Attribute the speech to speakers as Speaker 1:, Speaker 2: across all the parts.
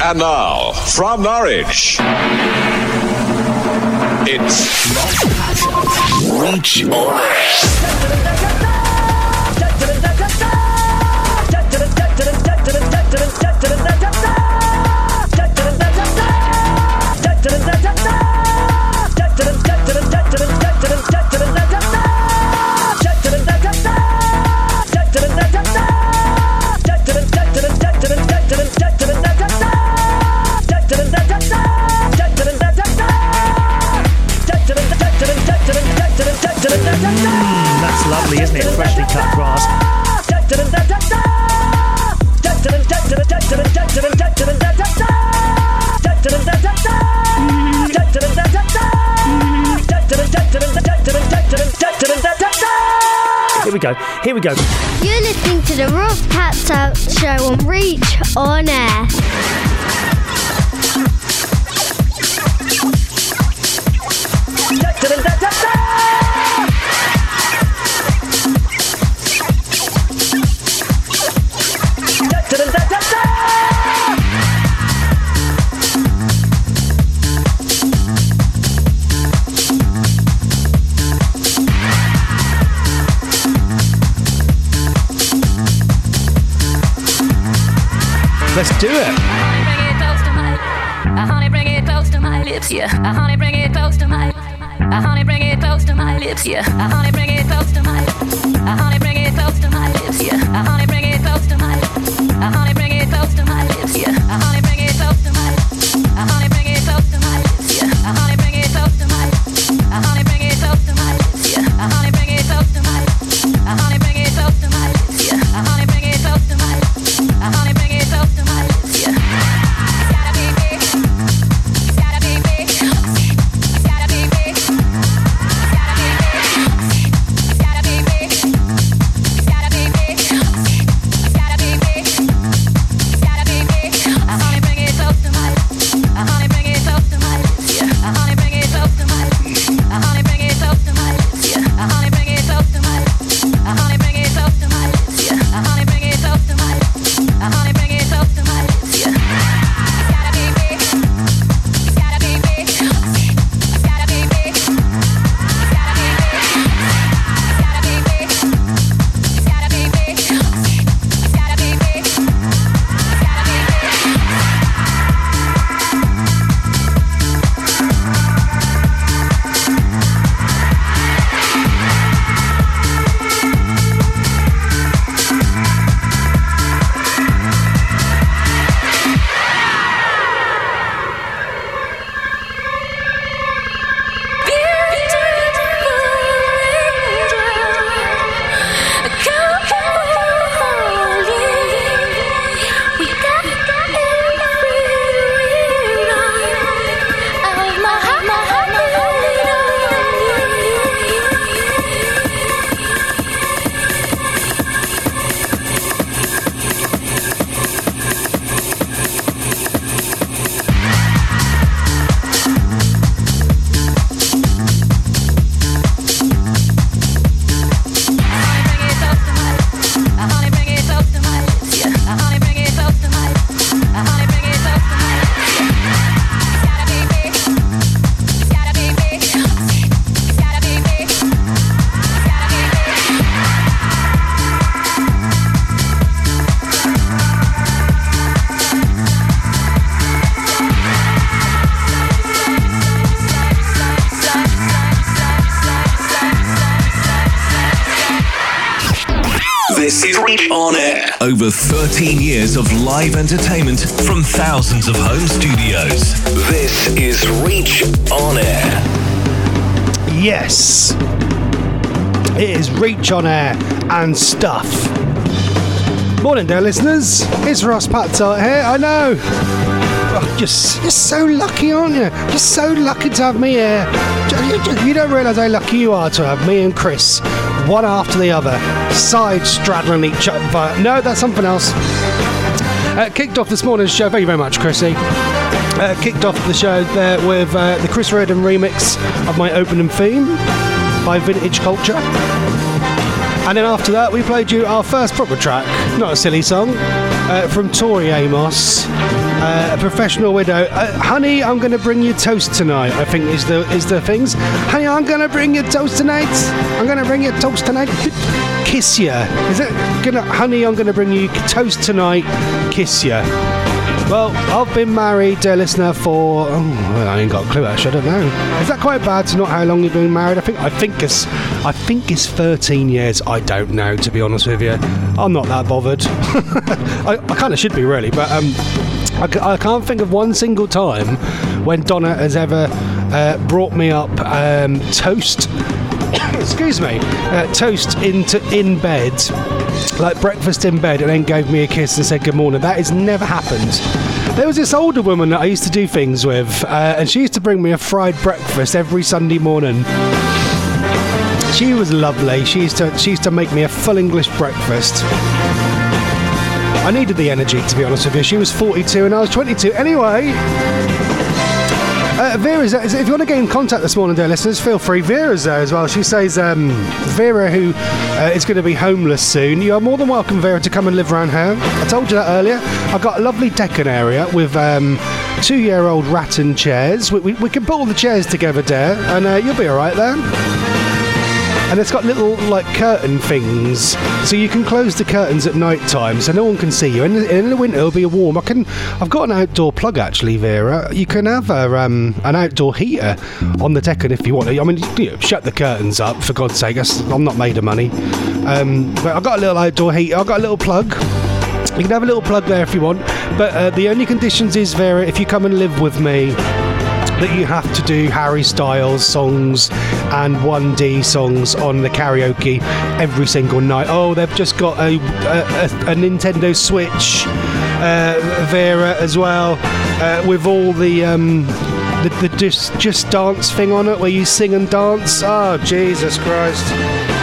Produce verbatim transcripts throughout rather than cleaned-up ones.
Speaker 1: And now, from Norwich, it's Reach On Air.
Speaker 2: Mm, that's lovely, isn't it? Freshly cut grass. Here we go. Here we go.
Speaker 3: You're listening to the Ross Patzelt Show on Reach On Air.
Speaker 2: Let's do it.
Speaker 4: Honey, bring it close to my lips, yeah. Honey, bring it close to my honey, bring it close to my lips, yeah. Honey, bring it close to my honey, bring it close to my lips, yeah. Honey, bring it close to my honey, bring it close to my lips, yeah. Honey, bring it close to my honey, bring it close to my lips, yeah. Honey, bring it close to my honey, bring it close to my lips, yeah. Honey, bring it close to my honey, bring it close to my lips, yeah. Honey, bring it close to my honey, bring it close to my lips, yeah. Gotta be big, gotta be big, gotta be big, gotta be big, gotta be big, gotta be big, gotta be big, gotta be big. Honey, bring it close to my, honey, bring it close to my lips, yeah. Honey, bring it close to my, honey, bring it close to my lips, yeah. Honey, bring it close to my, honey, bring it close to my lips, yeah. Honey, bring it close to my, honey, bring it close to my lips, yeah. Gotta be big, gotta be big, gotta be big, gotta be big, gotta be big, gotta be big, gotta be big, gotta be big.
Speaker 1: This is Reach On Air.
Speaker 5: Over thirteen years of live entertainment from thousands of home studios.
Speaker 1: This is Reach On Air.
Speaker 2: Yes. It is Reach On Air and stuff. Morning there, listeners. It's Ross Patzelt here. I know. Oh, just, you're so lucky, aren't you? You're so lucky to have me here. You don't realise how lucky you are to have me and Chris, one after the other, side straddling each other. No, that's something else. Uh, kicked off this morning's show. Thank you very much, Chrissy. Uh, kicked off the show there with uh, the Chris Reardon remix of my opening theme by Vintage Culture. And then after that, we played you our first proper track, not a silly song, uh, from Tori Amos, Uh, a professional widow. Uh, honey, I'm going to bring you toast tonight, I think is the is the things. Honey, I'm going to bring you toast tonight. I'm going to bring you toast tonight. Kiss ya. Is it gonna? Honey, I'm going to bring you toast tonight. Kiss ya. Well, I've been married, uh, listener, for oh, well, I ain't got a clue. Actually, I don't know. Is that quite bad to not how long you've been married? I think I think it's I think it's thirteen years. I don't know, to be honest with you. I'm not that bothered. I, I kind of should be really, but um, I, I can't think of one single time when Donna has ever uh, brought me up um, toast. excuse me, uh, toast into in bed. Like breakfast in bed, and then gave me a kiss and said good morning. That has never happened. There was this older woman that I used to do things with, uh, and she used to bring me a fried breakfast every Sunday morning. She was lovely. She used to she used to make me a full English breakfast. I needed the energy, to be honest with you. She was forty-two and I was twenty-two. Anyway, uh, Vera's, if you want to get in contact this morning, dear listeners, feel free. Vera's there as well. She says, um, Vera, who uh, is going to be homeless soon, you are more than welcome, Vera, to come and live around here. I told you that earlier. I've got a lovely Deccan area with um, two-year-old rattan chairs. We, we, we can put all the chairs together there, and uh, you'll be all right there. And it's got little, like, curtain things, so you can close the curtains at night time, so no one can see you. And in the winter, it'll be warm. I can, I've got an outdoor plug, actually, Vera. You can have a, um, an outdoor heater on the Deccan if you want. I mean, you know, shut the curtains up, for God's sake. I'm not made of money. Um, but I've got a little outdoor heater. I've got a little plug. You can have a little plug there if you want. But uh, the only conditions is, Vera, if you come and live with me, that you have to do Harry Styles songs and one D songs on the karaoke every single night. Oh, they've just got a, a, a Nintendo Switch, uh, Vera, as well, uh, with all the um, the, the just just dance thing on it, where you sing and dance. Oh, Jesus Christ.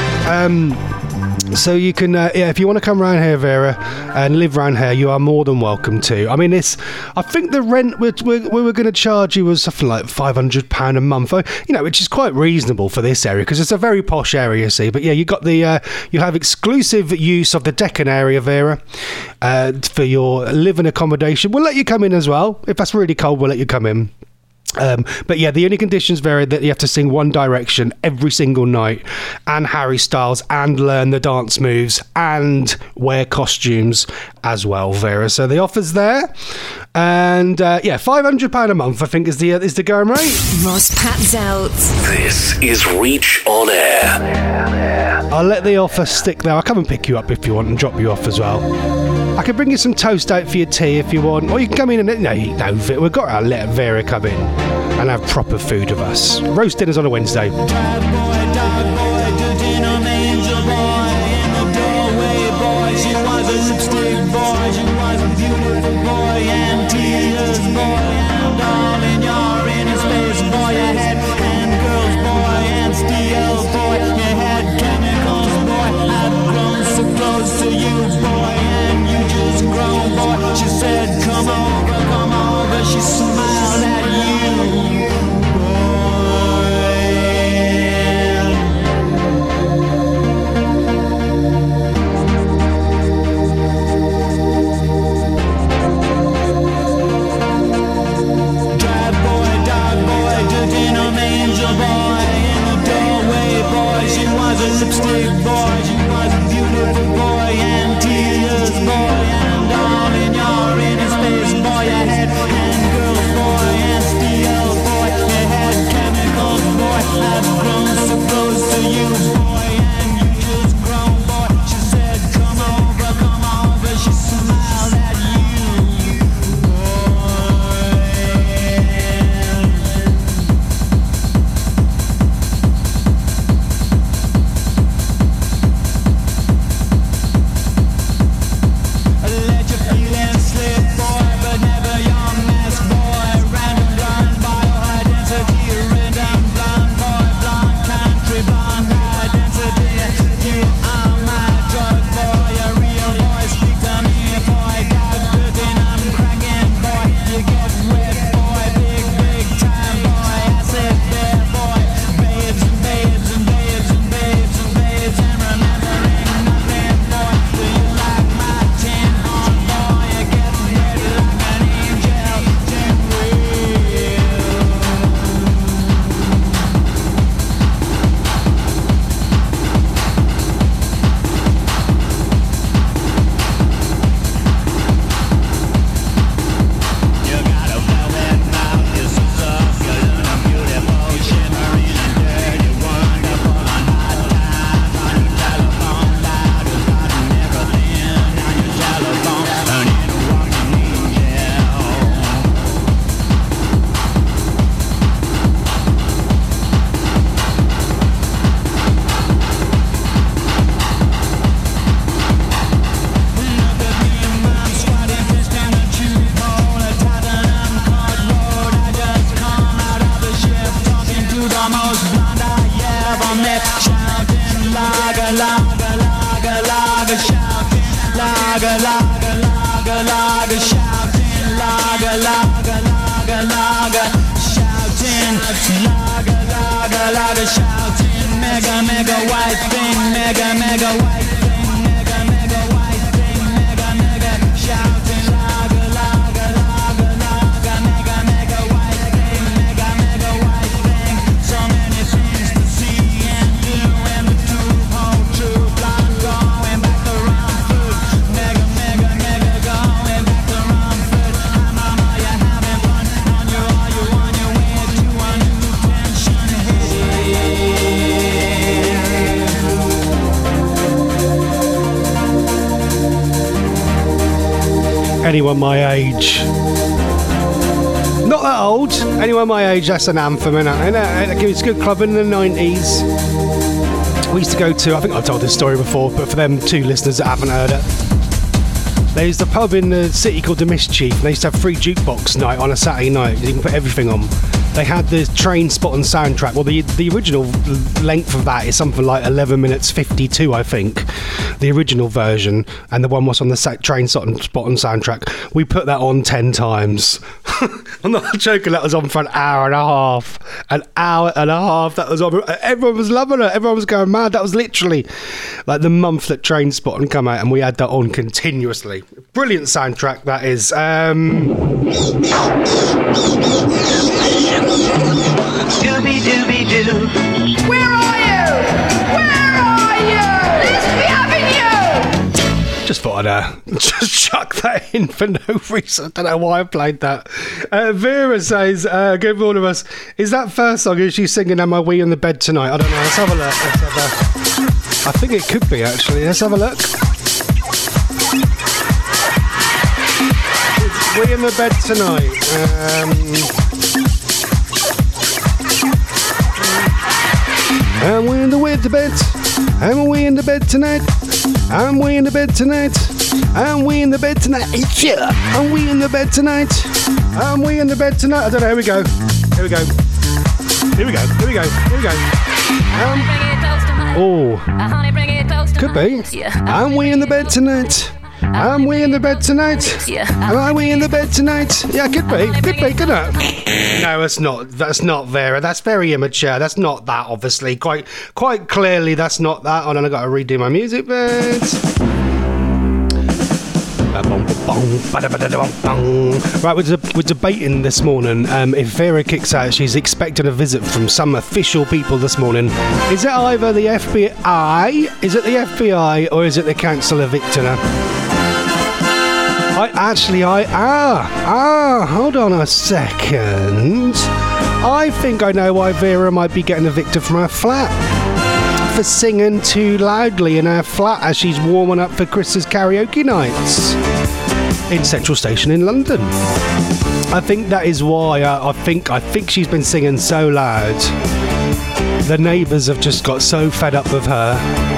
Speaker 2: Um, So you can, uh, yeah, if you want to come around here, Vera, and live around here, you are more than welcome to. I mean, it's, I think the rent we, we, we were going to charge you was something like five hundred pounds a month, you know, which is quite reasonable for this area, because it's a very posh area, you see. But yeah, you got the, uh, you have exclusive use of the Deccan area, Vera, uh, for your living accommodation. We'll let you come in as well. If that's really cold, we'll let you come in. Um, but yeah, the only conditions vary that you have to sing One Direction every single night, and Harry Styles, and learn the dance moves, and wear costumes as well, Vera. So the offer's there, and uh, yeah, five hundred pounds a month, I think, is the uh, is the going rate.
Speaker 6: Ross Patzelt.
Speaker 1: This is Reach on Air.
Speaker 2: I'll let the offer stick there. I'll come and pick you up if you want and drop you off as well. I can bring you some toast out for your tea if you want, or you can come in and no, no, we've got to let Vera come in and have proper food with us. Roast dinners on a Wednesday.
Speaker 7: She said, come over, come over. She smiled at you, boy. lager, lager, lager, lager, shouting, lager, lager, lager, lager, shouting, lager, lager, lager, shouting, mega, mega white thing, mega, mega white thing, mega, mega white thing, mega, mega, shouting, lager, lager, lager, lager, mega, mega white thing, mega, mega white thing, so many things to see and do, and the truth, whole truth, blind going back to round food, mega, mega, mega going back to round food, hi mama, you're having fun, on your all you on your way to a new tension here.
Speaker 2: Anyone my age. Not that old. Anyone my age, that's an anthem, innit? It was a good club in the nineties. We used to go to, I think I've told this story before, but for them two listeners that haven't heard it, there's the pub in the city called the Mischief, and they used to have free jukebox night on a Saturday night. You can put everything on. They had the Train Spotting soundtrack. Well, the the original length of that is something like eleven minutes fifty-two, I think. The original version, and the one was on the sa- Train Spotting soundtrack. We put that on ten times. I'm not joking, that was on for an hour and a half. An hour and a half, that was on. Everyone was loving it. Everyone was going mad. That was literally like the month that Train Spotting come out, and we had that on continuously. Brilliant soundtrack, that is. Um...
Speaker 6: Scooby Dooby Doo.
Speaker 8: Where are you? Where are you? Let's be having you.
Speaker 2: Just thought I'd uh, just chuck that in for no reason. I don't know why I played that. Uh, Vera says, uh, good morning to us. Is that first song, is she singing Am I Wee in the Bed Tonight? I don't know. Let's have a look. Let's have a... I think it could be, actually. Let's have a look. We in the bed tonight. Um... I'm we in the bed to bed. I'm we in the bed tonight. I'm we in the bed tonight. I'm we in the bed tonight. It's yeah. I'm we in the bed tonight. I'm we in the bed tonight. I don't know. Here we go. Here we go. Here we go. Here we go. Here we go. Um, oh, could be. I'm we in the bed tonight. Am we in the bed tonight? Am I we in the bed tonight? Yeah, could be. Could be, could it? No, it's not. That's not Vera. That's very immature. That's not that, obviously. Quite quite clearly, that's not that. Oh, and I've got to redo my music beds. Right, we're, de- we're debating this morning um, if Vera kicks out, she's expecting a visit from some official people this morning. Is it either the F B I, is it the F B I, or is it the Council of Victor? I actually, I, ah, ah, hold on a second. I think I know why Vera might be getting evicted from her flat. For singing too loudly in her flat as she's warming up for Chris's karaoke nights in Central Station in London. I think that is why. I, I think I think she's been singing so loud. The neighbours have just got so fed up with her.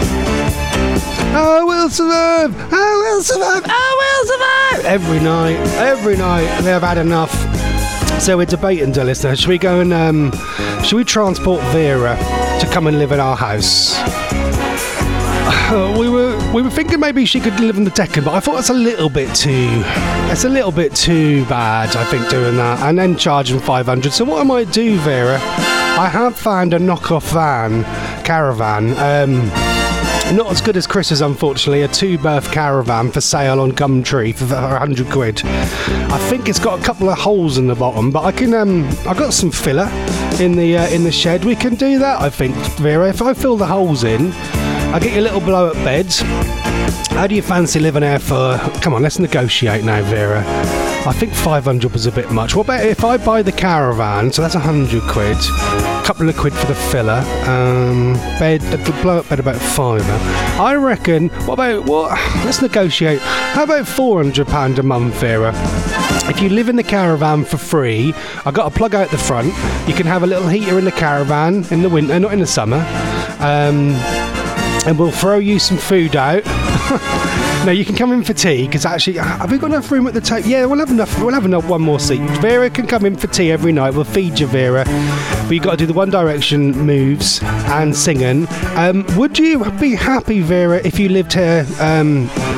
Speaker 2: I will survive. I will survive. I will survive. Every night, every night they've had enough. So we're debating, dear listener. Should we go and um, should we transport Vera to come and live in our house? Uh, we were we were thinking maybe she could live in the Deccan, but I thought that's a little bit too that's a little bit too bad, I think, doing that, and then charging five hundred. So what I might do, Vera, I have found a knockoff van, caravan, um, not as good as Chris's, unfortunately, a two-berth caravan for sale on Gumtree for one hundred quid. I think it's got a couple of holes in the bottom, but I can um I got some filler in the uh, in the shed. We can do that, I think, Vera. If I fill the holes in, I'll get you a little blow-up bed. How do you fancy living there for... Come on, let's negotiate now, Vera. I think five hundred was a bit much. What about if I buy the caravan, so that's one hundred quid, a couple of quid for the filler, um, bed, the blow-up bed about five. I reckon, what about, what? Let's negotiate. How about four hundred pounds a month, Vera? If you live in the caravan for free, I've got a plug out the front. You can have a little heater in the caravan in the winter, not in the summer. Um... And we'll throw you some food out. No, you can come in for tea, because actually, have we got enough room at the table? Yeah, we'll have enough. We'll have enough. One more seat. Vera can come in for tea every night. We'll feed you, Vera. But you've got to do the One Direction moves and singing. Um, would you be happy, Vera, if you lived here um,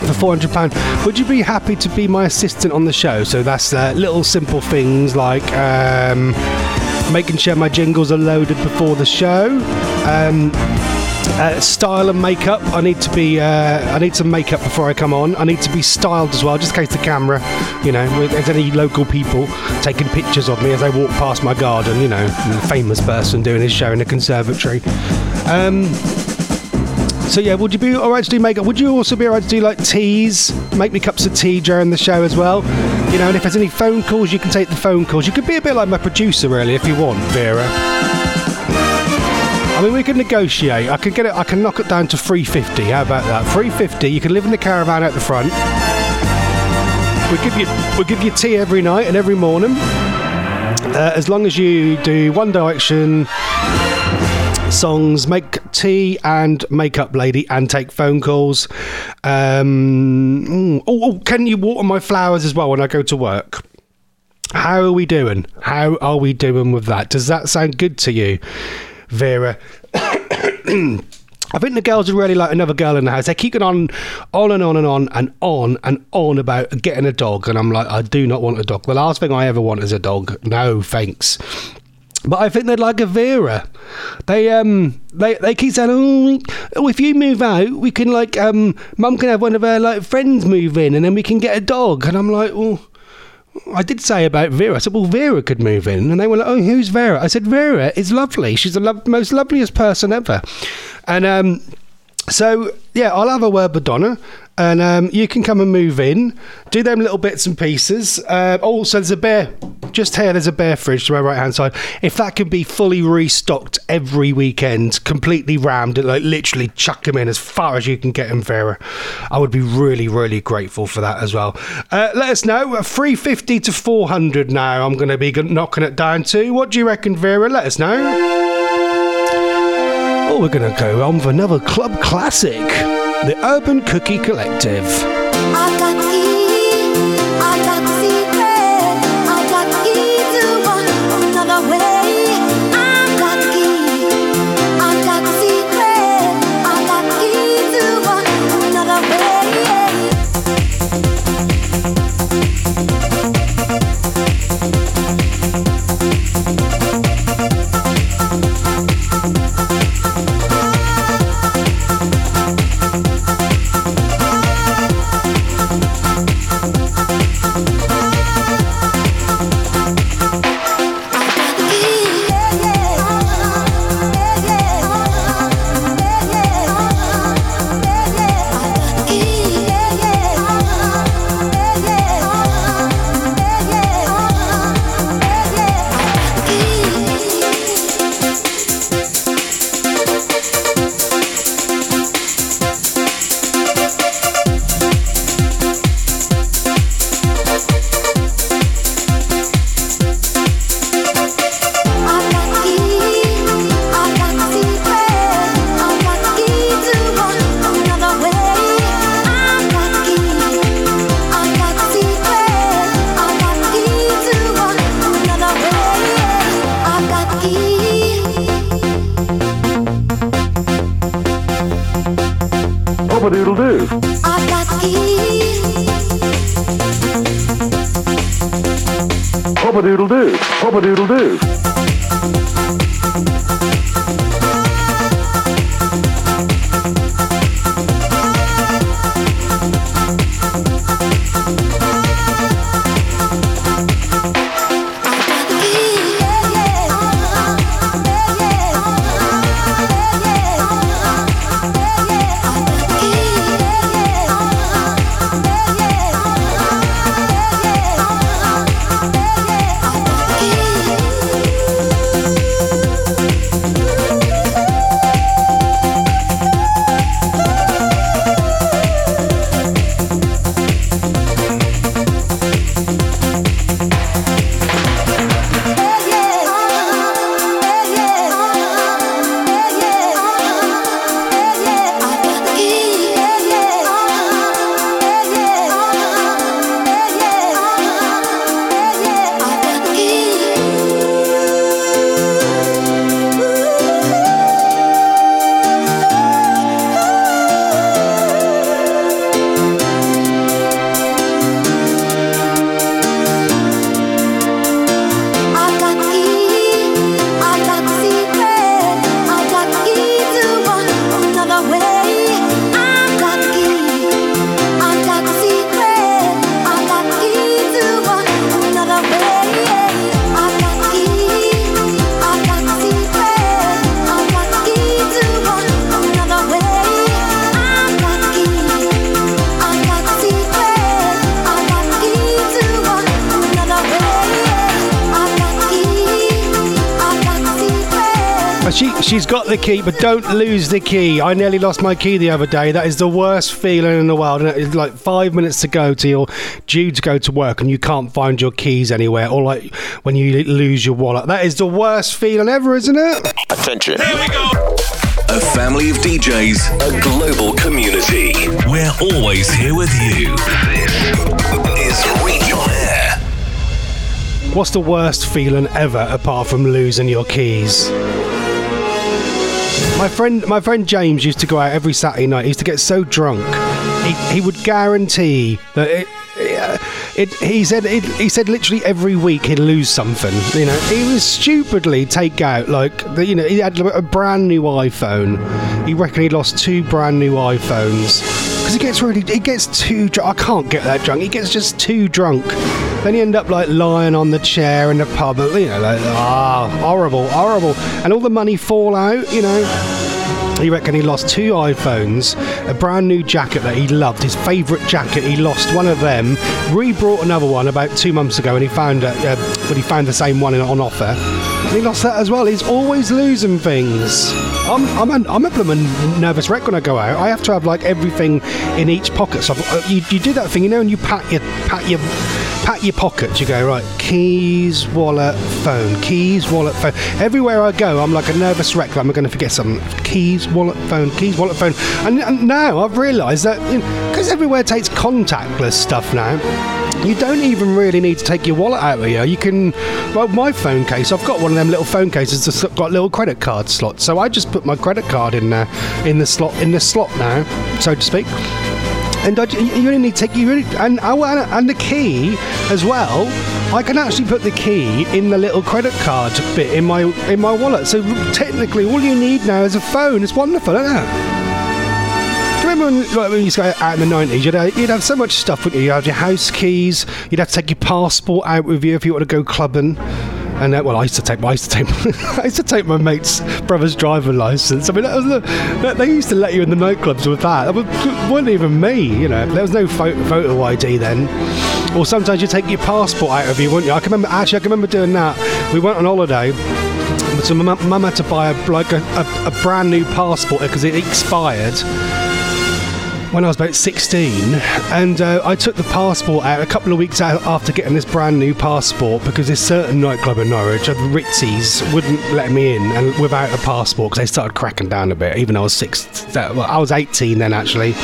Speaker 2: for four hundred pounds. Would you be happy to be my assistant on the show? So that's uh, little simple things like um, making sure my jingles are loaded before the show. Um, Uh, style and makeup. I need to be. Uh, I need some makeup before I come on. I need to be styled as well, just in case the camera, you know, if there's any local people taking pictures of me as I walk past my garden. You know, a famous person doing his show in a conservatory. Um, so yeah, would you be all right to do makeup? Would you also be all right to do like teas? Make me cups of tea during the show as well. You know, and if there's any phone calls, you can take the phone calls. You could be a bit like my producer, really, if you want, Vera. I mean, we can negotiate. I can get it. I can knock it down to three fifty. How about that? three fifty. You can live in the caravan out the front. We give you we give you tea every night and every morning, uh, as long as you do One Direction songs, make tea and makeup lady, and take phone calls. Um, oh, oh, can you water my flowers as well when I go to work? How are we doing? How are we doing with that? Does that sound good to you, Vera? I think the girls are really like another girl in the house. They keep going on, on and on and on and on and on about getting a dog. And I'm like, I do not want a dog. The last thing I ever want is a dog. No, thanks. But I think they'd like a Vera. They um they they keep saying, oh, oh, if you move out, we can like um Mum can have one of her like friends move in, and then we can get a dog. And I'm like, oh. I did say about Vera. I said, well, Vera could move in. And they were like, oh, who's Vera? I said, Vera is lovely. She's the lo- most loveliest person ever. And um, so, yeah, I'll have a word with Donna. And um, you can come and move in. Do them little bits and pieces. Uh, also, there's a bear. Just here, there's a bear fridge to my right-hand side. If that can be fully restocked every weekend, completely rammed, like literally chuck them in as far as you can get them, Vera, I would be really, really grateful for that as well. Uh, let us know. three fifty to four hundred now I'm going to be knocking it down to. What do you reckon, Vera? Let us know. Oh, we're going to go on for another club classic. The Urban Cookie Collective.
Speaker 9: I got key, I got secret, I got key to one another way. I got key, I got secret, I got key to one another way.
Speaker 10: Pop-a-doodle-doo.
Speaker 9: I got key.
Speaker 10: Pop-a-doodle-doo. Pop-a-doodle-doo.
Speaker 2: she, she's got the key, but don't lose the key. I nearly lost my key the other day. That is the worst feeling in the world. And it's like five minutes to go till you're due to go to work and you can't find your keys anywhere. Or like when you lose your wallet. That is the worst feeling ever, isn't it?
Speaker 1: Attention. Here we go. A family of D Js, a global community.
Speaker 5: We're always here with you.
Speaker 1: This is Reach On Air.
Speaker 2: What's the worst feeling ever apart from losing your keys? My friend, my friend James used to go out every Saturday night. He used to get so drunk, he, he would guarantee that it. It, he said it, he said literally every week he'd lose something. You know, he would stupidly take out like the, you know he had a brand new iPhone. He reckoned he lost two brand new iPhones because he gets really he gets too drunk. I can't get that drunk. He gets just too drunk. Then he end up like lying on the chair in the pub. You know, like ah, horrible, horrible, and all the money fall out. You know. He reckoned he lost two iPhones, a brand new jacket that he loved, his favourite jacket. He lost one of them, re-brought another one about two months ago, and he found it uh, when he found the same one on offer. And he lost that as well. He's always losing things. I'm I'm a, I'm a blooming nervous wreck when I go out. I have to have like everything in each pocket. So uh, you you do that thing, you know, and you pat your pat your. Pat your pockets, you go, right, keys, wallet, phone, keys, wallet, phone. Everywhere I go, I'm like a nervous wreck, I'm going to forget something. Keys, wallet, phone, keys, wallet, phone. And, and now I've realised that, you know, because everywhere takes contactless stuff now, you don't even really need to take your wallet out of here. You can, well, my phone case, I've got one of them little phone cases that's got little credit card slots. So I just put my credit card in there, in the slot, in the slot now, so to speak. And I, you only need to take you really, and and the key as well. I can actually put the key in the little credit card bit in my in my wallet. So technically, all you need now is a phone. It's wonderful, isn't it? Do you remember when, like, when you used to go out in the nineties? You'd have, you'd have so much stuff, wouldn't you? You'd have your house keys. You'd have to take your passport out with you if you want to go clubbing. And uh, well, I used to take, I used to take, I used to take my mate's brother's driving license. I mean, that was the, that, they used to let you in the nightclubs with that. It wasn't even me, you know. There was no photo, photo I D then. Or sometimes you take your passport out of you, wouldn't you? I can remember actually, I can remember doing that. We went on holiday. So my mum had to buy a, like a, a, a brand new passport because it expired when I was about sixteen, and uh, I took the passport out a couple of weeks out after getting this brand new passport because this certain nightclub in Norwich, the Ritzies, wouldn't let me in and without a passport because they started cracking down a bit. Even though I was six, well, I was eighteen then actually,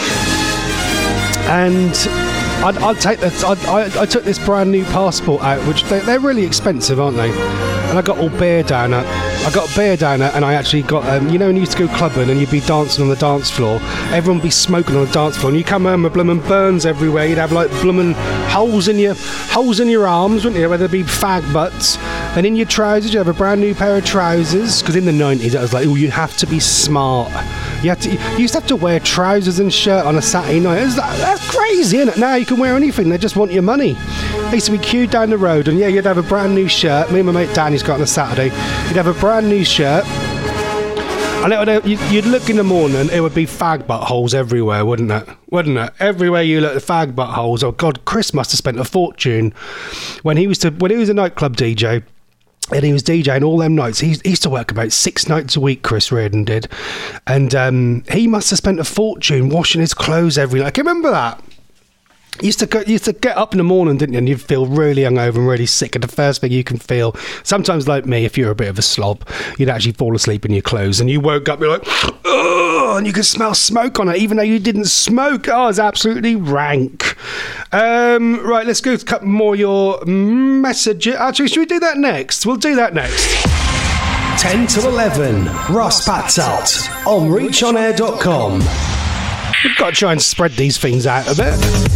Speaker 2: and I'd, I'd take this. I'd, I, I took this brand new passport out, which they, they're really expensive, aren't they? And I got all beer down it. I got beer down it, and I actually got, um, you know, when you used to go clubbing and you'd be dancing on the dance floor, everyone would be smoking on the dance floor, and you come home with bloomin' burns everywhere. You'd have like bloomin' holes in your holes in your arms, wouldn't you? Whether it be fag butts, and in your trousers, you have a brand new pair of trousers. Because in the nineties, it was like, oh, you have to be smart. You had to. You used to have to wear trousers and shirt on a Saturday night. It was like, that's crazy, isn't it? Now you can wear anything. They just want your money. They used to be queued down the road, and yeah, you'd have a brand new shirt. Me and my mate Danny's got on a Saturday. You'd have a brand new shirt, and it would, you'd look in the morning, it would be fag butt holes everywhere, wouldn't it? Wouldn't it? Everywhere you look, fag butt holes. Oh God, Chris must have spent a fortune when he was to when he was a nightclub D J. And he was DJing all them nights. He, he used to work about six nights a week, Chris Reardon did. And um, he must have spent a fortune washing his clothes every night. I can remember that. You used to go, you used to get up in the morning, didn't you? And you'd feel really hungover and really sick. And the first thing you can feel, sometimes like me, if you're a bit of a slob, you'd actually fall asleep in your clothes. And you woke up, you're like, oh, and you could smell smoke on it, even though you didn't smoke. Oh, it's absolutely rank. Um, right, let's go to a couple more of your messages. Actually, should we do that next? We'll do that next.
Speaker 11: ten to eleven, Ross Patzelt on reach on air dot com.
Speaker 2: We've got to try and spread these things out a bit.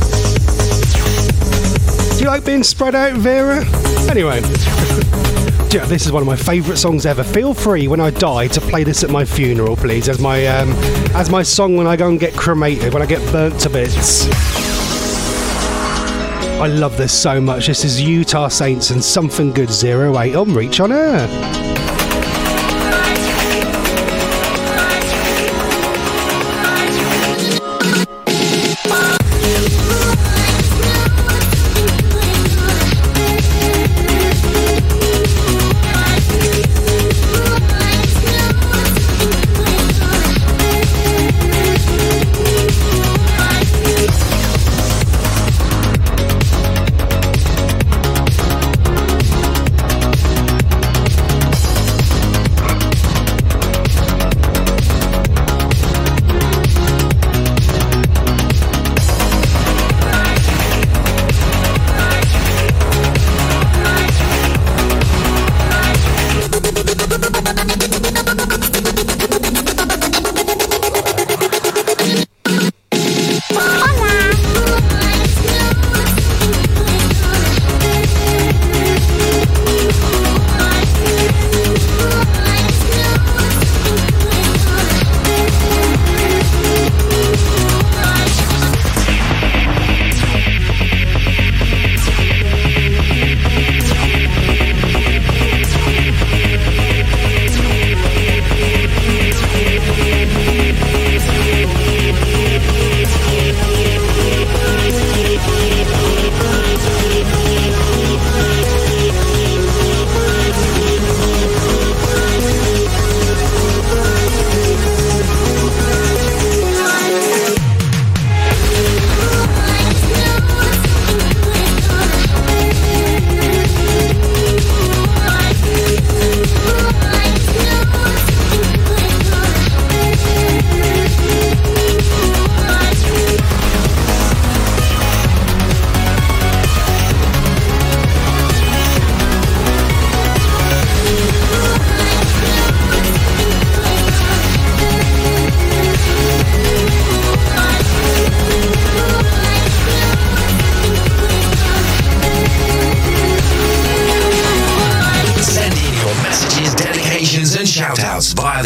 Speaker 2: Do you like being spread out, Vera? Anyway, yeah, this is one of my favourite songs ever. Feel free when I die to play this at my funeral, please, as my um, as my song when I go and get cremated, when I get burnt to bits. I love this so much. This is Utah Saints and Something Good zero eight on Reach on Air.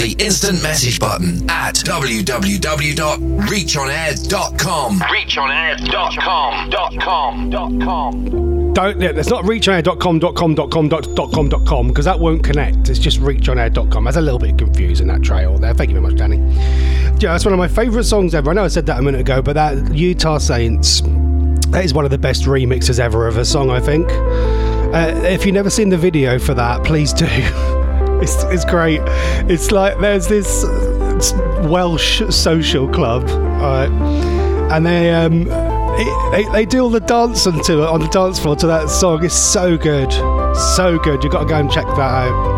Speaker 5: the instant message button at w w w dot reach on air dot com.
Speaker 1: reach on air dot com.
Speaker 2: Don't, yeah, it's not reach on air dot com dot com dot com dot com dot com because that won't connect. It's just reach on air dot com. That's a little bit confusing, that trail there. Thank you very much, Danny. Yeah, that's one of my favourite songs ever. I know I said that a minute ago, but that Utah Saints, that is one of the best remixes ever of a song, I think. Uh, if you've never seen the video for that, please do. it's, it's great. It's like there's this Welsh social club, uh, and they... Um, It, they, they do all the dancing to it on the dance floor to that song. It's so good, so good. You've got to go and check that out.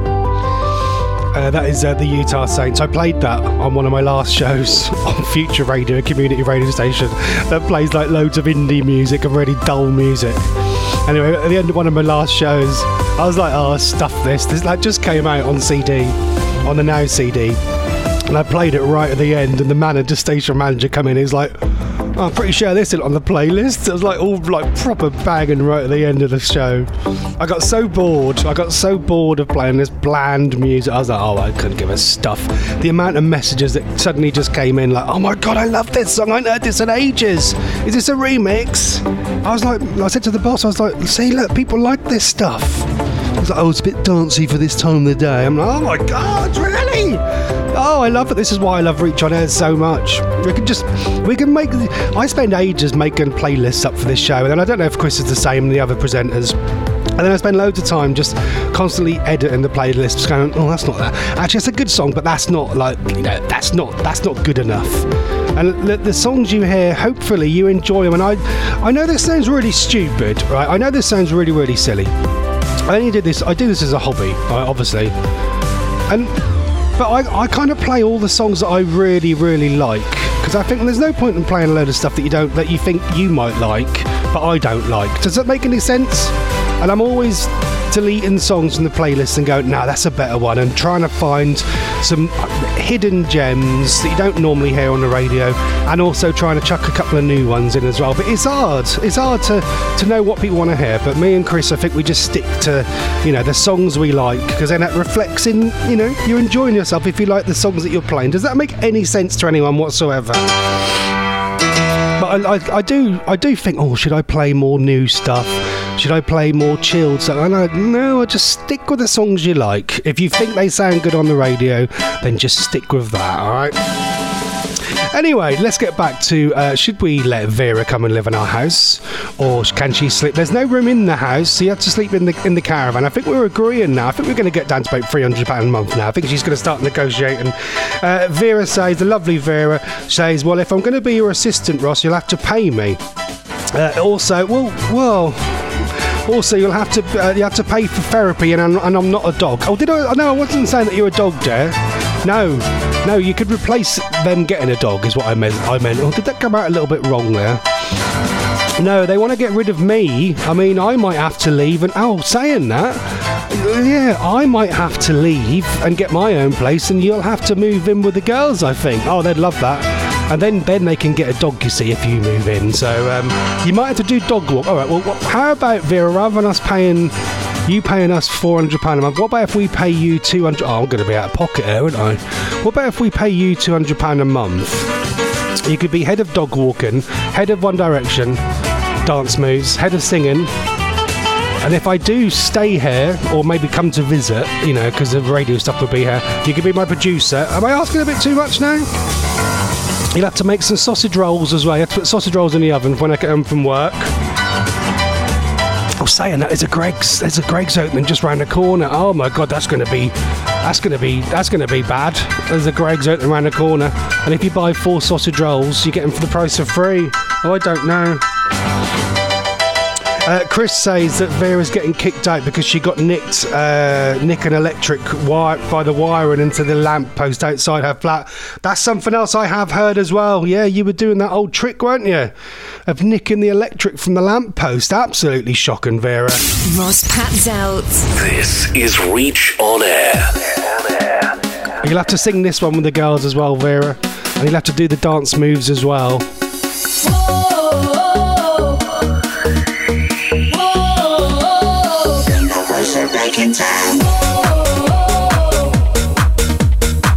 Speaker 2: Uh, that is uh, the Utah Saints. I played that on one of my last shows on Future Radio, a community radio station that plays like loads of indie music and really dull music. Anyway, at the end of one of my last shows, I was like, "Oh, stuff this." This like just came out on C D, on the Now C D, and I played it right at the end. And the manager, station manager, come in. He's like, oh, I'm pretty sure this isn't on the playlist. It was like all like proper banging right at the end of the show. I got so bored. I got so bored of playing this bland music. I was like, oh, I couldn't give a stuff. The amount of messages that suddenly just came in, like, oh my god, I love this song. I ain't heard this in ages. Is this a remix? I was like, I said to the boss, I was like, see, look, people like this stuff. I was like, oh, it's a bit dancey for this time of the day. I'm like, oh my god, really? Oh, I love it. This is why I love Reach on Air so much. We can just, we can make, I spend ages making playlists up for this show, and then I don't know if Chris is the same and the other presenters. And then I spend loads of time just constantly editing the playlists, going, oh, that's not that. Actually, it's a good song, but that's not like, you know, that's not, that's not good enough. And the, the songs you hear, hopefully you enjoy them. And I, I know this sounds really stupid, right? I know this sounds really, really silly. I only did this, I do this as a hobby, right, obviously. And, but I, I kind of play all the songs that I really, really like, because I think there's no point in playing a load of stuff that you don't, that you think you might like, but I don't like. Does that make any sense? And I'm always deleting songs from the playlist and going, no, that's a better one, and trying to find some hidden gems that you don't normally hear on the radio, and also trying to chuck a couple of new ones in as well. But it's hard. It's hard to, to know what people want to hear. But me and Chris, I think we just stick to, you know, the songs we like, because then that reflects in, you know, you're enjoying yourself if you like the songs that you're playing. Does that make any sense to anyone whatsoever? But I, I, I do I do think, oh, should I play more new stuff? Should I play more chilled stuff? And I, no, I just stick with the songs you like. If you think they sound good on the radio, then just stick with that, alright? Anyway, let's get back to, uh, should we let Vera come and live in our house? Or can she sleep? There's no room in the house, so you have to sleep in the in the caravan. I think we're agreeing now. I think we're going to get down to about three hundred pounds a month now. I think she's going to start negotiating. Uh, Vera says, the lovely Vera says, well, if I'm going to be your assistant, Ross, you'll have to pay me. Uh, also, well, well... Also, you'll have to uh, you have to pay for therapy, and I'm, and I'm not a dog. Oh, did I? No, I wasn't saying that you're a dog, there. No, no, you could replace them getting a dog, is what I meant. I meant. Oh, did that come out a little bit wrong there? No, they want to get rid of me. I mean, I might have to leave, and oh, saying that, yeah, I might have to leave and get my own place, and you'll have to move in with the girls, I think. Oh, they'd love that. And then, then they can get a dog, you see, if you move in. So um, you might have to do dog walk. All right, well, what, how about, Vera, rather than us paying, you paying us four hundred pounds a month, what about if we pay you two hundred pounds? Oh, I'm going to be out of pocket here, aren't I? What about if we pay you two hundred pounds a month? You could be head of dog walking, head of One Direction, dance moves, head of singing. And if I do stay here, or maybe come to visit, you know, because the radio stuff will be here, you could be my producer. Am I asking a bit too much now? You'll have to make some sausage rolls as well. You have to put sausage rolls in the oven when I get home from work. Oh, saying that, there's a Greg's, there's a Greg's opening just round the corner. Oh my God, that's going to be, that's going to be, that's going to be bad. There's a Greg's opening round the corner, and if you buy four sausage rolls, you get them for the price of three. Oh, I don't know. Uh, Chris says that Vera's getting kicked out because she got nicked, uh, nick an electric wire by the wiring into the lamp post outside her flat. That's something else I have heard as well. Yeah, you were doing that old trick, weren't you? Of nicking the electric from the lamp post. Absolutely shocking, Vera.
Speaker 12: Ross Patzelt.
Speaker 1: This is Reach on Air.
Speaker 2: You'll have to sing this one with the girls as well, Vera. And you'll have to do the dance moves as well.
Speaker 9: Back in time.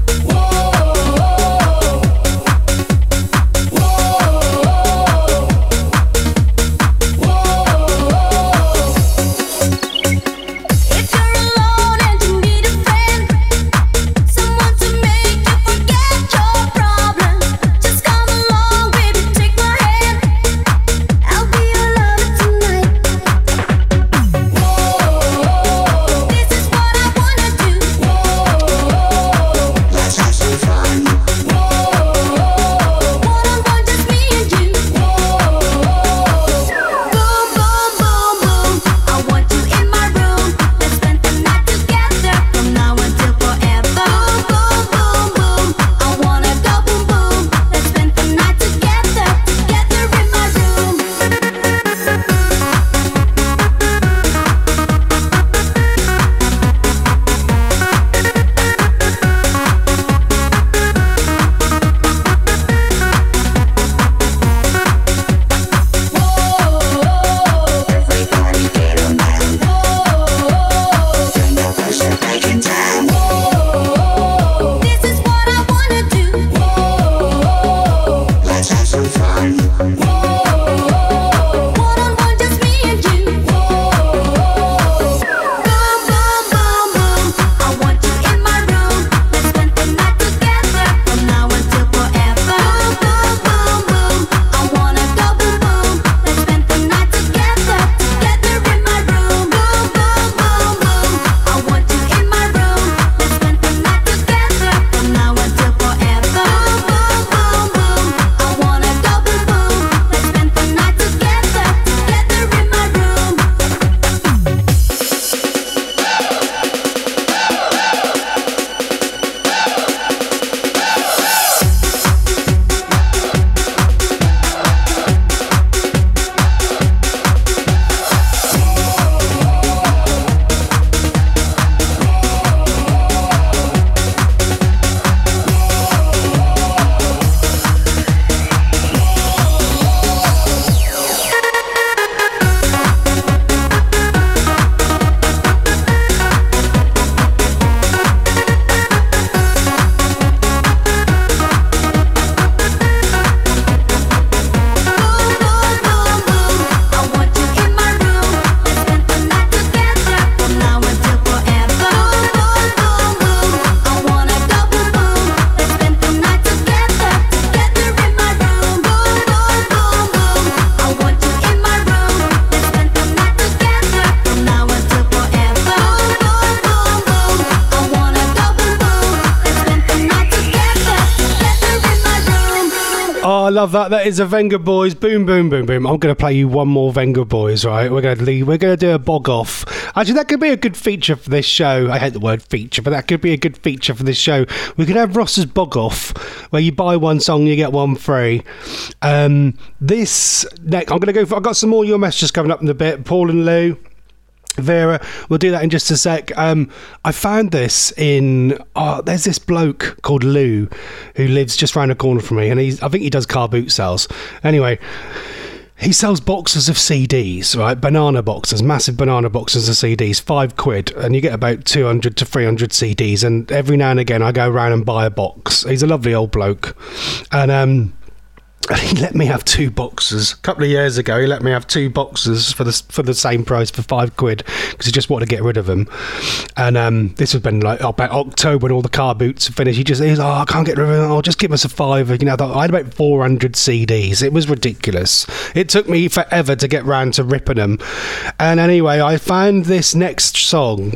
Speaker 2: love that. That is a Venga Boys. Boom, boom, boom, boom. I'm going to play you one more Venga Boys, right? We're going to leave. We're going to do a bog off. Actually, that could be a good feature for this show. I hate the word feature, but that could be a good feature for this show. We could have Ross's bog off, where you buy one song, you get one free. Um, this next, I'm going to go for. I've got some more of your messages coming up in a bit. Paul and Lou. Vera, we'll do that in just a sec. Um, I found this in. Oh, there's this bloke called Lou who lives just round the corner from me, and he's. I think he does car boot sales. Anyway, he sells boxes of C Ds, right? Banana boxes, massive banana boxes of C Ds, five quid, and you get about two hundred to three hundred C Ds. And every now and again, I go around and buy a box. He's a lovely old bloke, and um. And he let me have two boxes. A couple of years ago, he let me have two boxes for the for the same price for five quid because he just wanted to get rid of them. And um, this has been like about October when all the car boots are finished. He just he's oh I can't get rid of them. Oh, just give us a fiver. You know, I had about four hundred C Ds. It was ridiculous. It took me forever to get round to ripping them. And anyway, I found this next song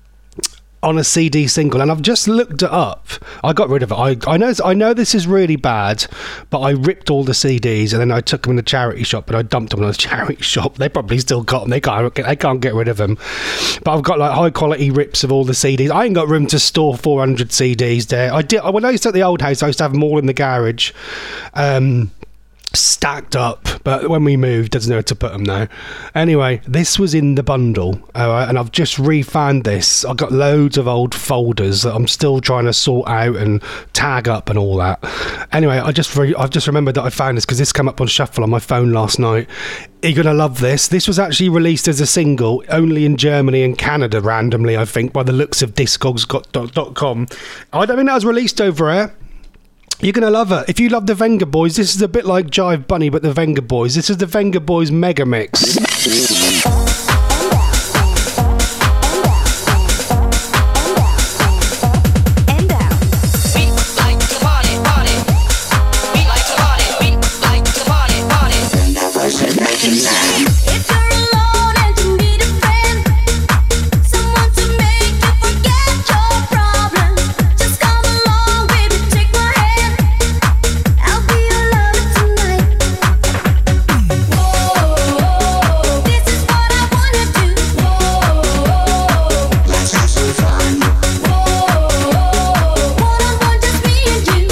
Speaker 2: on a C D single, and I've just looked it up. I got rid of it. I, I know I know this is really bad, but I ripped all the C Ds and then I took them in a charity shop, and I dumped them in a charity shop. They probably still got them. They can't they can't get rid of them. But I've got like high quality rips of all the C Ds. I ain't got room to store four hundred C Ds there. I did when I used to at the old house. I used to have them all in the garage. Um, stacked up, but when we moved, there's nowhere to put them now. Anyway, this was in the bundle, alright, and I've just refound this. I've got loads of old folders that I'm still trying to sort out and tag up and all that. Anyway, I just re- I've just remembered that I found this because this came up on shuffle on my phone last night. You're gonna love this. This was actually released as a single only in Germany and Canada randomly, I think, by the looks of discogs dot com. I don't think that was released over here. You're going to love it. If you love the Venga Boys, this is a bit like Jive Bunny, but the Venga Boys. This is the Venga Boys Mega Mix.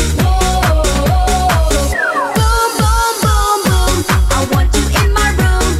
Speaker 9: Boom, boom, boom, boom. I want you in my room.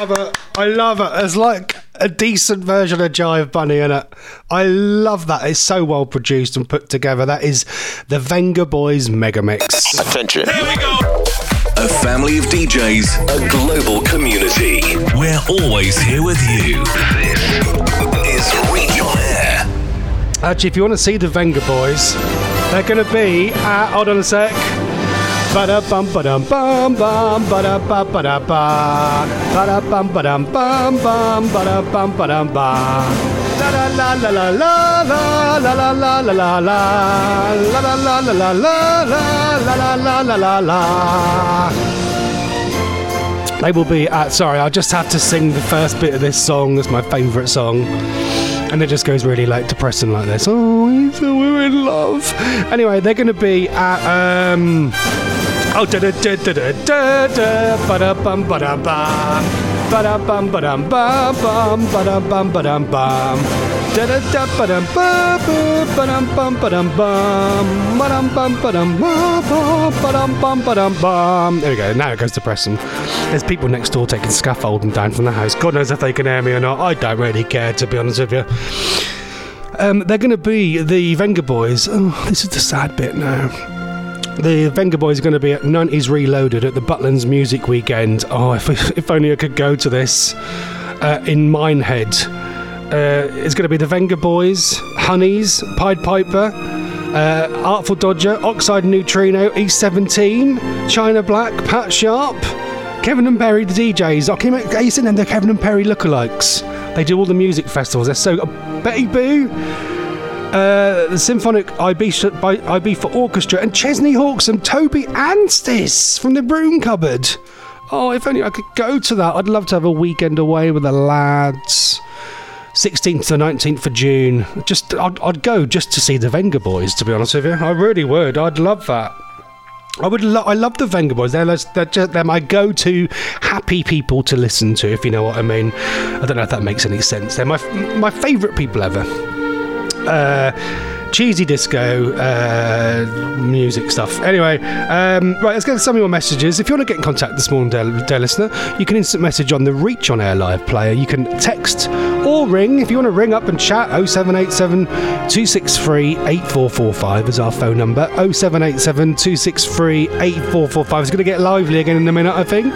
Speaker 2: love it. I love it. It's like a decent version of Jive Bunny, innit? I love that. It's so well produced and put together. That is the Venga Boys Mega Mix.
Speaker 1: Attention. Here we go. A family of D Js, a global community.
Speaker 5: We're always here with you.
Speaker 1: This is Reach On Air.
Speaker 2: Actually, if you want to see the Venga Boys, they're going to be at, hold on a sec. Ba-da-bum, ba-dum, bum, bum, ba-da-ba, ba-da-ba. Ba-da-bum, ba-dum, bum, bum, ba-da-bum, ba-dum, ba. La-la-la-la-la-la-la-la-la-la-la-la-la. La-la-la-la-la-la-la-la-la-la-la. They will be at, sorry, I just have to sing the first bit of this song. It's my favourite song. And it just goes really like depressing like this. Oh, so we're in love. Anyway, they're going to be at um. Oh, da da da da da da da ba da bum ba da ba ba da bum ba dum ba bum ba da bum ba dum bum da da da ba dum ba ba dum bum ba dum bum ba dum bum ba dum ba ba dum bum ba dum bum. There we go. Now it goes depressing. There's people next door taking scaffolding down from the house. God knows if they can hear me or not. I don't really care, to be honest with you. Um, they're going to be the Venga Boys. Oh, this is the sad bit now. The Venga Boys are going to be at nineties Reloaded at the Butlins Music Weekend. Oh, if if only I could go to this uh, in Minehead. Uh, it's going to be the Venga Boys, Honeys, Pied Piper, uh, Artful Dodger, Oxide Neutrino, E seventeen, China Black, Pat Sharp, Kevin and Perry, the D Js. I came out, are you seeing them? They're Kevin and Perry lookalikes. They do all the music festivals. They're so... Uh, Betty Boo, uh, the Symphonic I B, by I B for Orchestra, and Chesney Hawkes and Toby Anstis from the Broom Cupboard. Oh, if only I could go to that. I'd love to have a weekend away with the lads. sixteenth to nineteenth of June. Just, I'd, I'd go just to see the Venga Boys, to be honest with you. I really would. I'd love that. I would. Lo- I love the Venga Boys. They're, they're, just, they're my go-to happy people to listen to, if you know what I mean. I don't know if that makes any sense. They're my my favourite people ever. Uh, cheesy disco uh, music stuff. Anyway, um, right, let's get some of your messages. If you want to get in contact this morning, dear, dear listener, you can instant message on the Reach On Air live player. You can text or ring. If you want to ring up and chat, oh seven eight seven, two six three, eight four four five is our phone number. oh seven eight seven, two six three, eight four four five. It's going to get lively again in a minute, I think.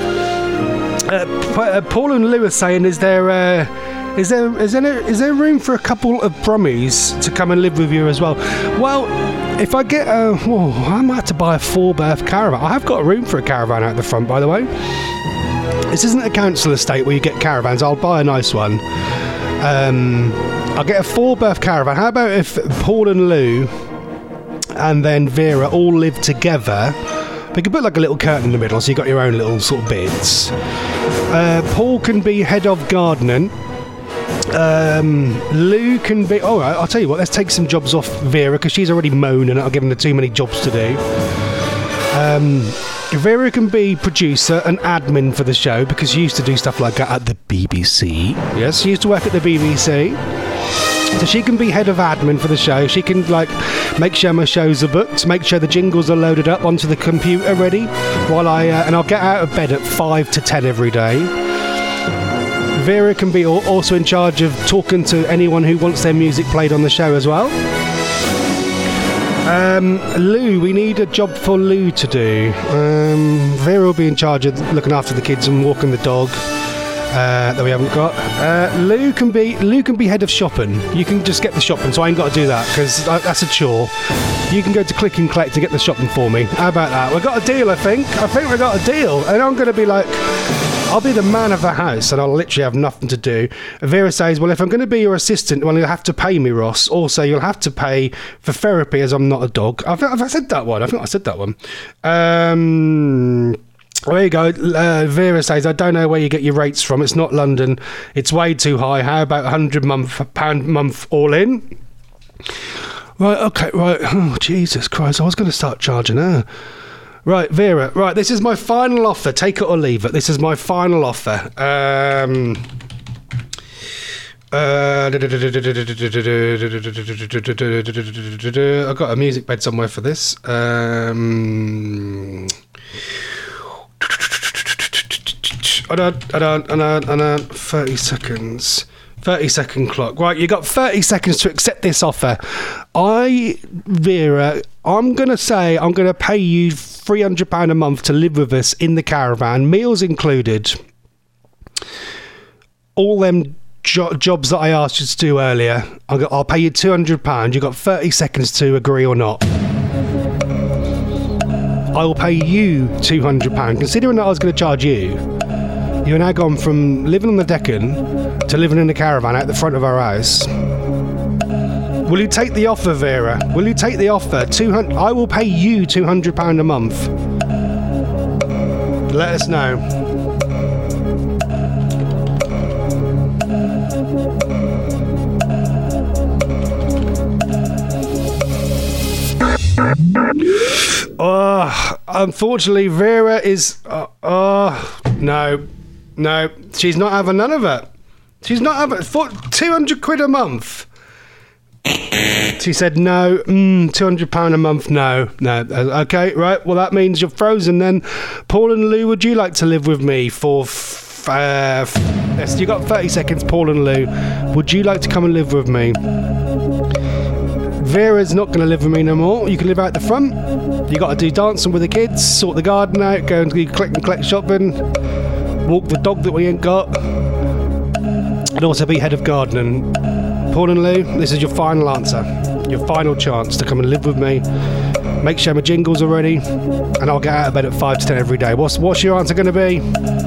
Speaker 2: Uh, Paul and Lou are saying, is there... Uh, Is there is there is there room for a couple of Brummies to come and live with you as well? Well, if I get a, oh, I might have to buy a four-berth caravan. I have got a room for a caravan out the front, by the way. This isn't a council estate where you get caravans. I'll buy a nice one. Um, I'll get a four-berth caravan. How about if Paul and Lou and then Vera all live together? We could put like a little curtain in the middle, so you got your own little sort of bits. Uh, Paul can be head of gardening. Um, Lou can be... All right, I'll tell you what, let's take some jobs off Vera, because she's already moaning I'll give her too many jobs to do. Um, Vera can be producer and admin for the show, because she used to do stuff like that at the B B C. Yes, she used to work at the B B C. So she can be head of admin for the show. She can, like, make sure my shows are booked, make sure the jingles are loaded up onto the computer ready, while I... Uh, and I'll get out of bed at five to ten every day. Vera can be also in charge of talking to anyone who wants their music played on the show as well. Um, Lou, we need a job for Lou to do. Um, Vera will be in charge of looking after the kids and walking the dog uh, that we haven't got. Uh, Lou can be Lou can be head of shopping. You can just get the shopping, so I ain't got to do that, because that's a chore. You can go to Click and Collect to get the shopping for me. How about that? We've got a deal, I think. I think we've got a deal. And I'm going to be like... I'll be the man of the house and I'll literally have nothing to do. Vera says, well, if I'm going to be your assistant, well, you'll have to pay me, Ross. Also, you'll have to pay for therapy, as I'm not a dog. I've, I've said that one. I think I said that one. Um... There you go. Uh, Vera says, I don't know where you get your rates from. It's not London. It's way too high. How about one hundred pounds a month all in? Right, okay, right. Oh, Jesus Christ. I was going to start charging her. Right, Vera. Right, this is my final offer. Take it or leave it. This is my final offer. Um... Uh, I've got a music bed somewhere for this. Um... hold on, hold on, hold on, hold on. thirty seconds. thirty second clock. Right, you got thirty seconds to accept this offer. I, Vera, I'm going to say I'm going to pay you three hundred pounds a month to live with us in the caravan, meals included. All them jo- jobs that I asked you to do earlier, I'll, I'll pay you two hundred pounds. You've got thirty seconds to agree or not. I will pay you two hundred pounds. Considering that I was going to charge you, you're now gone from living on the Deccan to living in a caravan out the front of our house. Will you take the offer, Vera? Will you take the offer? two hundred I will pay you two hundred pounds a month. Let us know. Oh, unfortunately, Vera is. Uh, oh, no. No, she's not having none of it. She's not having for two hundred quid a month. She said no. Mm, two hundred pounds a month. No, no. Okay, right. Well, that means you're frozen then. Paul and Lou, would you like to live with me for? F- uh, f- yes, you got thirty seconds. Paul and Lou, would you like to come and live with me? Vera's not going to live with me no more. You can live out the front. You got to do dancing with the kids, sort the garden out, go and do click and collect shopping, walk the dog that we ain't got, and also be head of gardening. Paul and Lou, this is your final answer, your final chance to come and live with me. Make sure my jingles are ready, and I'll get out of bed at five to ten every day. What's what's your answer going to be?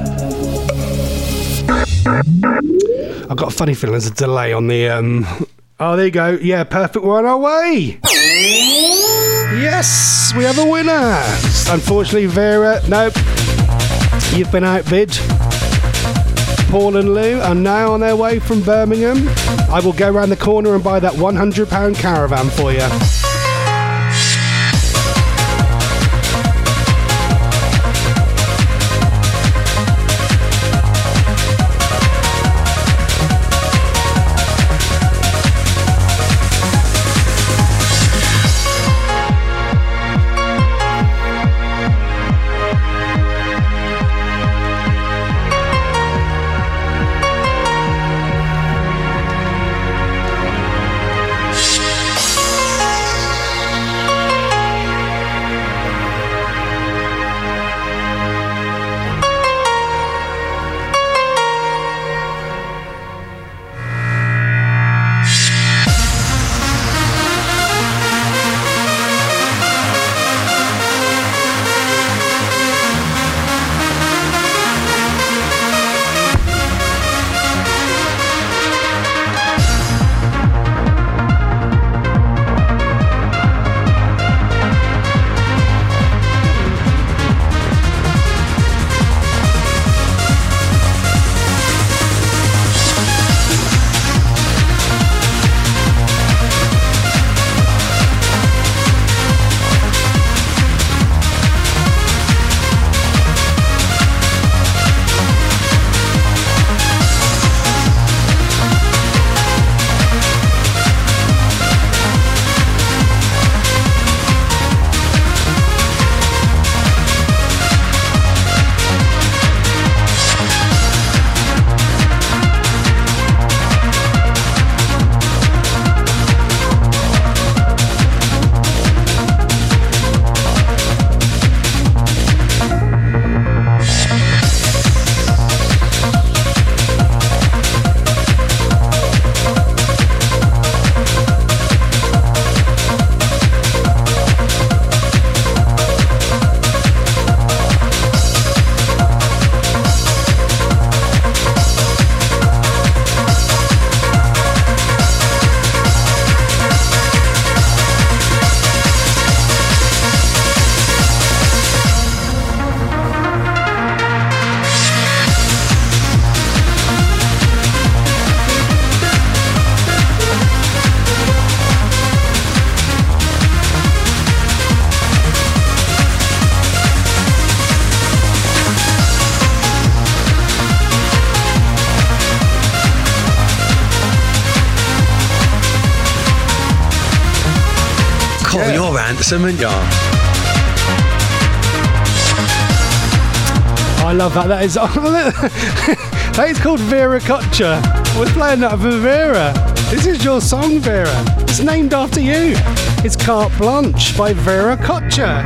Speaker 2: I've got a funny feeling there's a delay on the. Um... Oh, there you go. Yeah, perfect. We're on our way. Yes, we have a winner. Unfortunately, Vera, nope. You've been outbid. Paul and Lou are now on their way from Birmingham. I will go around the corner and buy that one hundred pound caravan for you.
Speaker 13: Handsome, aren't you?
Speaker 2: I love that. That is that is called Vera Kotcher. I was playing that for Vera. This is your song, Vera. It's named after you. It's Carte Blanche by Vera Kotcher.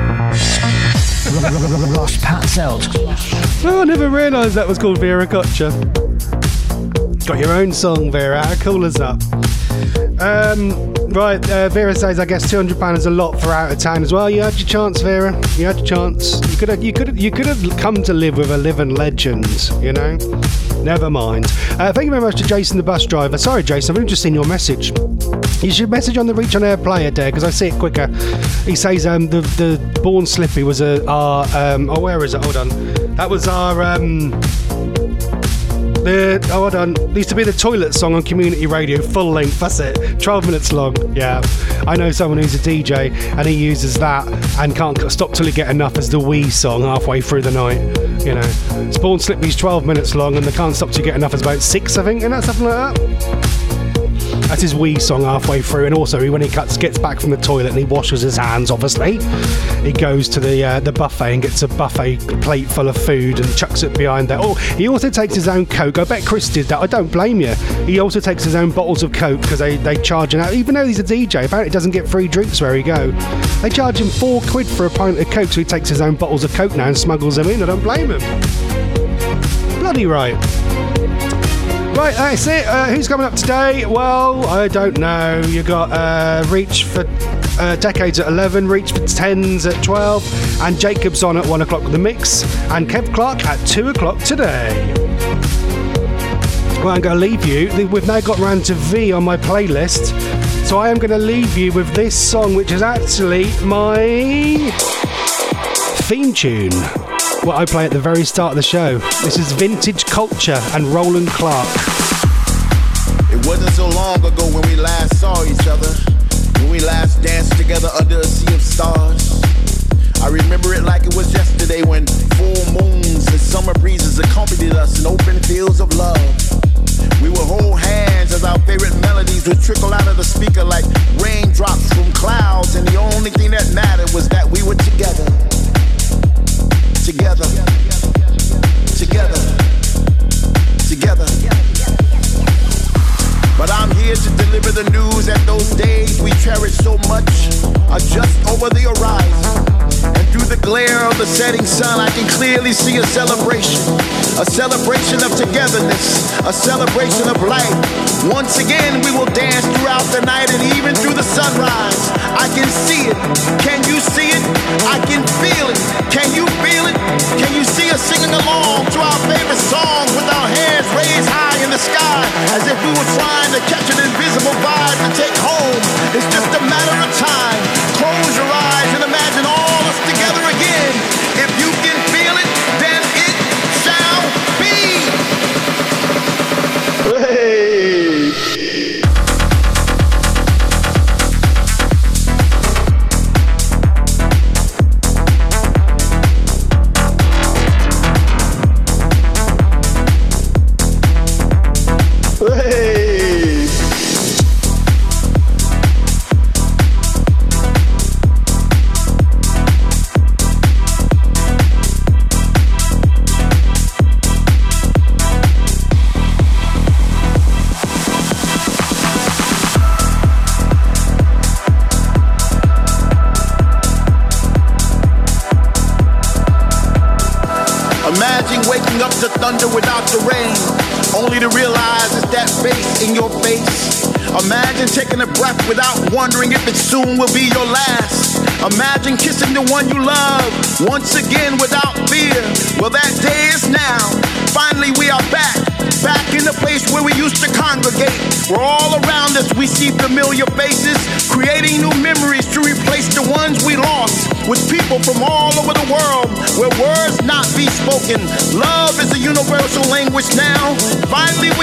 Speaker 13: Ross Patzelt.
Speaker 2: Oh, I never realised that was called Vera Kotcher. Got your own song, Vera. How cool is that? Um, right, uh, Vera says, I guess two hundred pounds is a lot for out of town as well. You had your chance, Vera. You had your chance. You could have, you could have, you could have come to live with a living legend, you know? Never mind. Uh, thank you very much to Jason, the bus driver. Sorry, Jason, I've only just seen your message. You should message on the Reach on Air player there, because I see it quicker. He says um, the the Born Slippy was a, our... Um, oh, where is it? Hold on. That was our... Um, The, oh, hold on. It used to be the toilet song on community radio, full length. That's it. twelve minutes long. Yeah. I know someone who's a D J and he uses that and can't stop till he get enough as the Wee song halfway through the night. You know. Spawn Slippy's twelve minutes long and the Can't Stop Till You Get Enough is about six, I think, and that's something like that. That's his Wee song halfway through, and also when he cuts, gets back from the toilet and he washes his hands, obviously, he goes to the uh, the buffet and gets a buffet plate full of food and chucks it behind there. Oh, he also takes his own Coke. I bet Chris did that. I don't blame you. He also takes his own bottles of Coke because they, they charge him out. Even though he's a D J, apparently he doesn't get free drinks where he go. They charge him four quid for a pint of Coke, so he takes his own bottles of Coke now and smuggles them in. I don't blame him. Bloody right. Right, that's it. Uh, who's coming up today? Well, I don't know. You got uh, Reach for uh, Decades at eleven, Reach for Tens at twelve, and Jacob's on at one o'clock with the mix, and Kev Clark at two o'clock today. Well, I'm going to leave you. We've now got round to V on my playlist, so I am going to leave you with this song, which is actually my theme tune. What I play at the very start of the show. This is Vintage Culture and Roland Clark.
Speaker 14: It wasn't so long ago when we last saw each other, when we last danced together under a sea of stars. I remember it like it was yesterday when full moons and summer breezes accompanied us in open fields of love. We would hold hands as our favorite melodies would trickle out of the speaker like raindrops from clouds, and the only thing that mattered was that we were together. Together, together, together. But I'm here to deliver the news that those days we cherish so much are just over the horizon. And through the glare of the setting sun, I can clearly see a celebration. A celebration of togetherness, a celebration of life. Once again, we will dance throughout the night and even through the sunrise. I can see it. Can you see it? I can feel it. Can you feel it? Can you see us singing along to our favorite songs with our hands raised high in the sky as if we were trying to catch an invisible vibe to take home? It's just a matter of time. Close your eyes and imagine all us together again. If you can feel it, then it shall be. Hey. The thunder without the rain, only to realize it's that bass in your face. Imagine taking a breath without wondering if it soon will be your last. Imagine kissing the one you love once again without fear. Well, that day is now. Finally we are back, back in the place where we used to congregate. Where all around us we see familiar faces, creating new memories to replace the ones we lost. With people from all over the world, where words not be spoken. Love is a universal language now. Finally